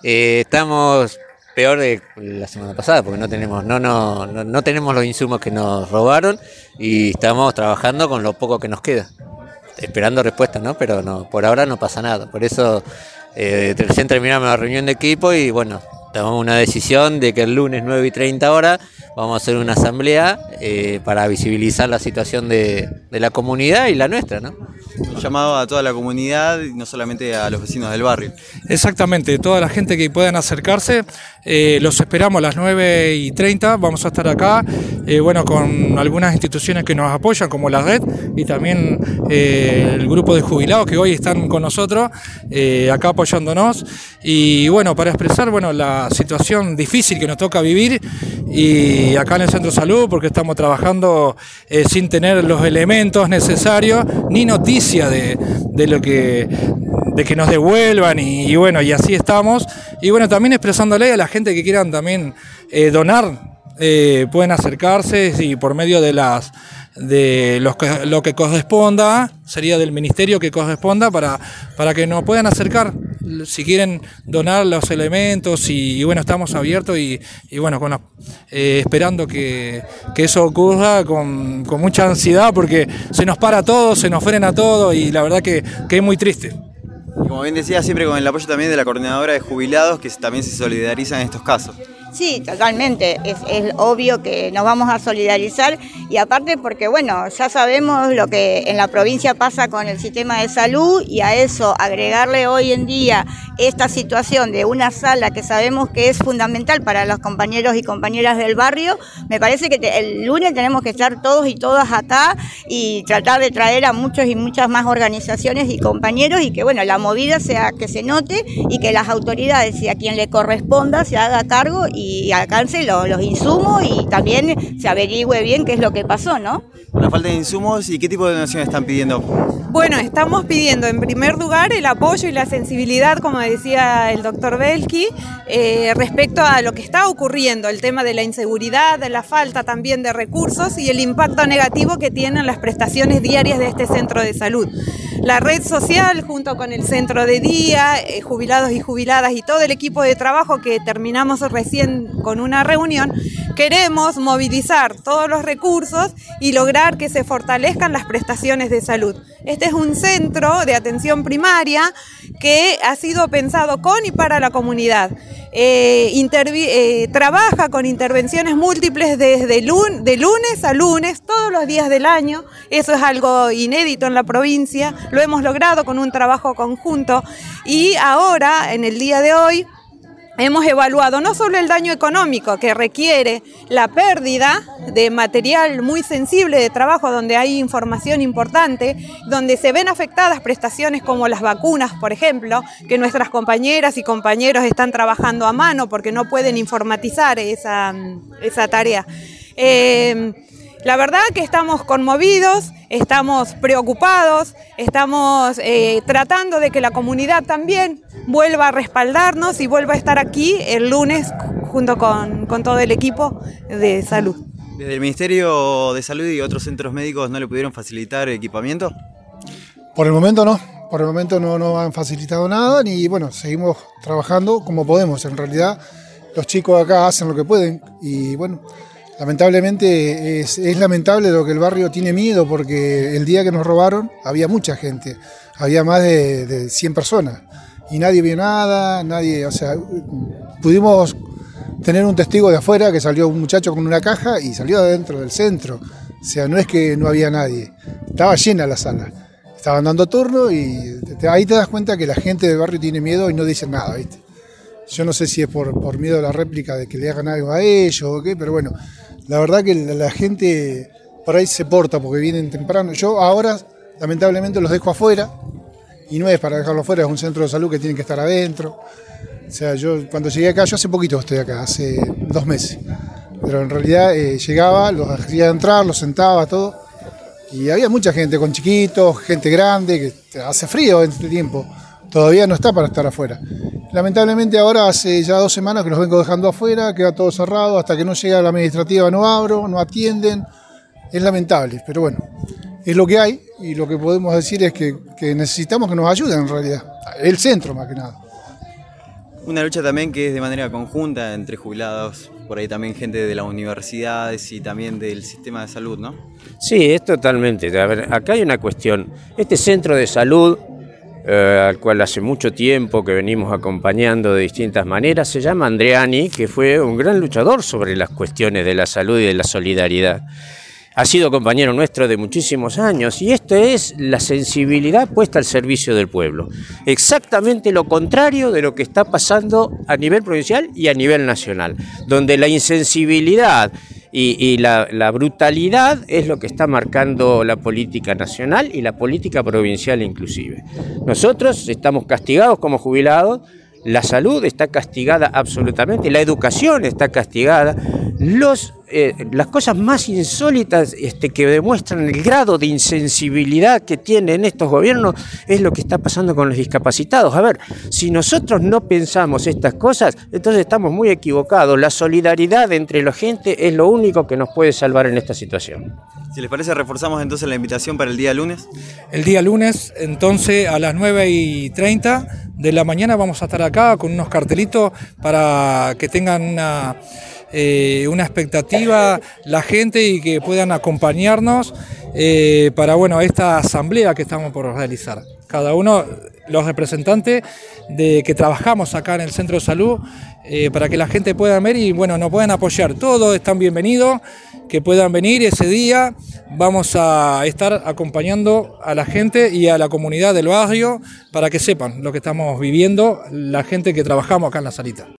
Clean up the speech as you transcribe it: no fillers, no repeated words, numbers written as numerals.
Estamos peor de la semana pasada porque no tenemos los insumos que nos robaron y estamos trabajando con lo poco que nos queda, esperando respuesta, ¿no? Pero no, por ahora no pasa nada. Por eso recién terminamos la reunión de equipo y bueno, tomamos una decisión de que el lunes 9:30 vamos a hacer una asamblea para visibilizar la situación de la comunidad y la nuestra, ¿no? Un llamado a toda la comunidad y no solamente a los vecinos del barrio. Exactamente, toda la gente que puedan acercarse, los esperamos a las 9:30, vamos a estar acá, con algunas instituciones que nos apoyan como la red y también el grupo de jubilados que hoy están con nosotros, acá apoyándonos y para expresar la situación difícil que nos toca vivir y acá en el Centro de Salud porque estamos trabajando sin tener los elementos necesarios ni noticias de que nos devuelvan y así estamos y también expresándole a la gente que quieran también donar, pueden acercarse y por medio de lo que corresponda, sería del ministerio que corresponda para que nos puedan acercar si quieren donar los elementos y estamos abiertos esperando que eso ocurra con mucha ansiedad porque se nos para todo, se nos frena todo y la verdad que es muy triste. Y como bien decía, siempre con el apoyo también de la coordinadora de jubilados que también se solidarizan en estos casos. Sí, totalmente, es obvio que nos vamos a solidarizar y aparte porque ya sabemos lo que en la provincia pasa con el sistema de salud y a eso agregarle hoy en día esta situación de una sala que sabemos que es fundamental para los compañeros y compañeras del barrio, me parece que el lunes tenemos que estar todos y todas acá y tratar de traer a muchos y muchas más organizaciones y compañeros y que la movida sea que se note y que las autoridades y a quien le corresponda se haga cargo y alcance los insumos y también se averigüe bien qué es lo que pasó, ¿no? La falta de insumos y qué tipo de donaciones están pidiendo. Bueno, estamos pidiendo en primer lugar el apoyo y la sensibilidad, como decía el doctor Belki, respecto a lo que está ocurriendo, el tema de la inseguridad, de la falta también de recursos y el impacto negativo que tienen las prestaciones diarias de este centro de salud. La red social, junto con el centro de día, jubilados y jubiladas y todo el equipo de trabajo que terminamos recién con una reunión, queremos movilizar todos los recursos y lograr que se fortalezcan las prestaciones de salud. Este es un centro de atención primaria que ha sido pensado con y para la comunidad. Trabaja con intervenciones múltiples de lunes a lunes, todos los días del año. Eso es algo inédito en la provincia, lo hemos logrado con un trabajo conjunto y ahora, en el día de hoy, hemos evaluado no solo el daño económico que requiere la pérdida de material muy sensible de trabajo donde hay información importante, donde se ven afectadas prestaciones como las vacunas, por ejemplo, que nuestras compañeras y compañeros están trabajando a mano porque no pueden informatizar esa tarea. La verdad que estamos conmovidos, estamos preocupados, estamos tratando de que la comunidad también vuelva a respaldarnos y vuelva a estar aquí el lunes junto con todo el equipo de salud. ¿Desde el Ministerio de Salud y otros centros médicos no le pudieron facilitar equipamiento? Por el momento no han facilitado nada y seguimos trabajando como podemos. En realidad los chicos acá hacen lo que pueden y lamentablemente es lamentable lo que el barrio tiene miedo porque el día que nos robaron había mucha gente, había más de 100 personas y nadie vio nada, pudimos tener un testigo de afuera que salió un muchacho con una caja y salió adentro del centro, no es que no había nadie, estaba llena la sala, estaban dando turno y ahí te das cuenta que la gente del barrio tiene miedo y no dicen nada, ¿viste? Yo no sé si es por miedo a la réplica de que le hagan algo a ellos o qué, pero la verdad que la gente por ahí se porta porque vienen temprano. Yo ahora, lamentablemente, los dejo afuera y no es para dejarlos afuera, es un centro de salud que tienen que estar adentro. Yo cuando llegué acá, yo hace poquito estoy acá, hace 2 meses, pero en realidad llegaba, los hacía entrar, los sentaba, todo, y había mucha gente con chiquitos, gente grande, que hace frío en este tiempo. Todavía no está para estar afuera. Lamentablemente ahora hace ya 2 semanas que los vengo dejando afuera, queda todo cerrado, hasta que no llega la administrativa no abro, no atienden. Es lamentable, pero es lo que hay y lo que podemos decir es que necesitamos que nos ayuden en realidad, el centro más que nada. Una lucha también que es de manera conjunta entre jubilados, por ahí también gente de las universidades y también del sistema de salud, ¿no? Sí, es totalmente. A ver, acá hay una cuestión. Este centro de salud, al cual hace mucho tiempo que venimos acompañando de distintas maneras, se llama Andreani, que fue un gran luchador sobre las cuestiones de la salud y de la solidaridad. Ha sido compañero nuestro de muchísimos años y esto es la sensibilidad puesta al servicio del pueblo. Exactamente lo contrario de lo que está pasando a nivel provincial y a nivel nacional, donde la insensibilidad y la brutalidad es lo que está marcando la política nacional y la política provincial inclusive. Nosotros estamos castigados como jubilados, la salud está castigada absolutamente, la educación está castigada, las cosas más insólitas que demuestran el grado de insensibilidad que tienen estos gobiernos es lo que está pasando con los discapacitados. A ver, si nosotros no pensamos estas cosas, entonces estamos muy equivocados. La solidaridad entre la gente es lo único que nos puede salvar en esta situación. Si les parece, reforzamos entonces la invitación para el día lunes. El día lunes, entonces, a las 9:30 de la mañana vamos a estar acá con unos cartelitos para que tengan una expectativa la gente y que puedan acompañarnos para esta asamblea que estamos por realizar. Cada uno, los representantes que trabajamos acá en el Centro de Salud, para que la gente pueda ver y nos puedan apoyar. Todos están bienvenidos, que puedan venir ese día. Vamos a estar acompañando a la gente y a la comunidad del barrio para que sepan lo que estamos viviendo, la gente que trabajamos acá en la salita.